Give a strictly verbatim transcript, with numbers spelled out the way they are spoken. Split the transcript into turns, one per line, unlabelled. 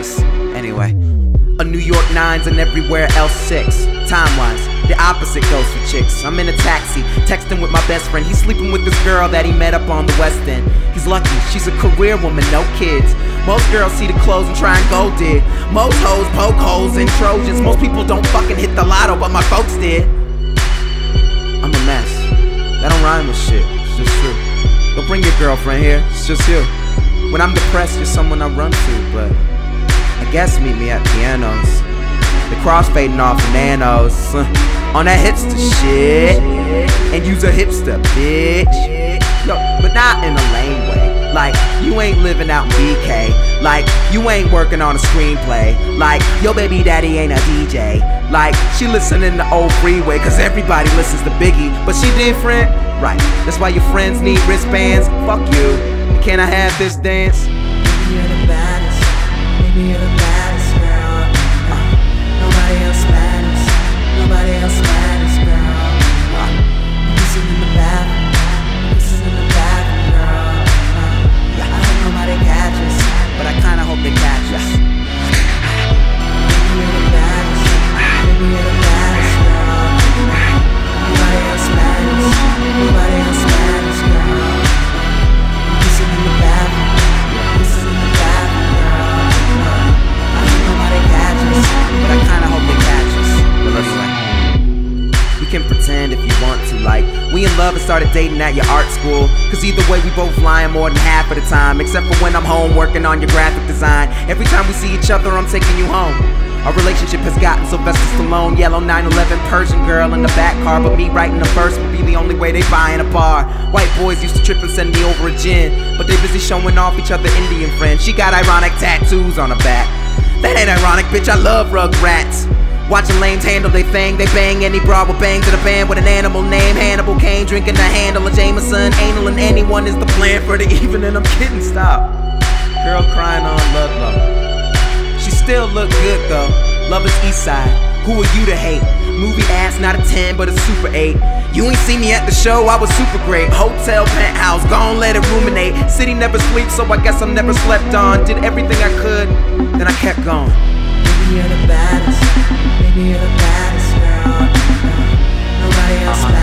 six. Anyway, a New York nines and everywhere else six. Time-wise, the opposite goes for chicks. I'm in a taxi, texting with my best friend. He's sleeping with this girl that he met up on the West End. He's lucky, she's a career woman, no kids. Most girls see the clothes and try and go dig. Most hoes poke holes in Trojans. Most people don't fucking hit the lotto, but my folks did. I'm a mess. That don't rhyme with shit, it's just true. Don't bring your girlfriend here, it's just you. When I'm depressed, you're someone I run to, but I guess meet me at pianos. The crossfading off the nanos, uh, on that hipster shit. And use a hipster, bitch. Yo, but not in a lame way. Like, you ain't living out in B K. Like, you ain't working on a screenplay. Like, your baby daddy ain't a D J. Like, she listening to Old Freeway, cause everybody listens to Biggie. But she different, right? That's why your friends need wristbands. Fuck you. Can I have this dance?
Maybe you're the baddest. Maybe you're the baddest, girl. Uh, nobody else matters. Nobody else matters, girl. Uh, kissing in the bathroom. Kissing in the bathroom, girl. Uh, I hope nobody catches,
but I kinda hope they catch us.
Maybe you're the baddest. Maybe you're the baddest, girl. Uh, nobody else matters. Nobody else matters, girl. Kissing in the bathroom. Kissing in the bathroom, girl. Uh, I hope nobody catches,
but I kinda hope they catch us. But anyway, we can pretend if you want to, like we in love and started dating at your art school. Cause either way we both lying more than half of the time, except for when I'm home working on your graphic design. Every time we see each other I'm taking you home. Our relationship has gotten Sylvester Stallone, yellow nine eleven Persian girl in the back car. But me writing a verse would be the only way they buy in a bar. White boys used to trip and send me over a gin, but they busy showing off each other Indian friends. She got ironic tattoos on her back. That ain't ironic, bitch, I love Rugrats. Watching lames handle they thing, they bang any broad with bang to the band with an animal name. Hannibal Kane drinking the handle of Jameson. Anal and anyone is the plan for the evening. I'm kidding, stop. Girl crying on Ludlow. She still look good though. Love is east side. Who are you to hate? Movie ass, not a ten, but a super eight. You ain't see me at the show, I was super great. Hotel penthouse, gon' let it ruminate. City never sleeps, so I guess I'm never slept on. Did everything I could, then I kept going.
Maybe you're the baddest. Maybe you're the baddest, girl. Nobody else. Uh-huh.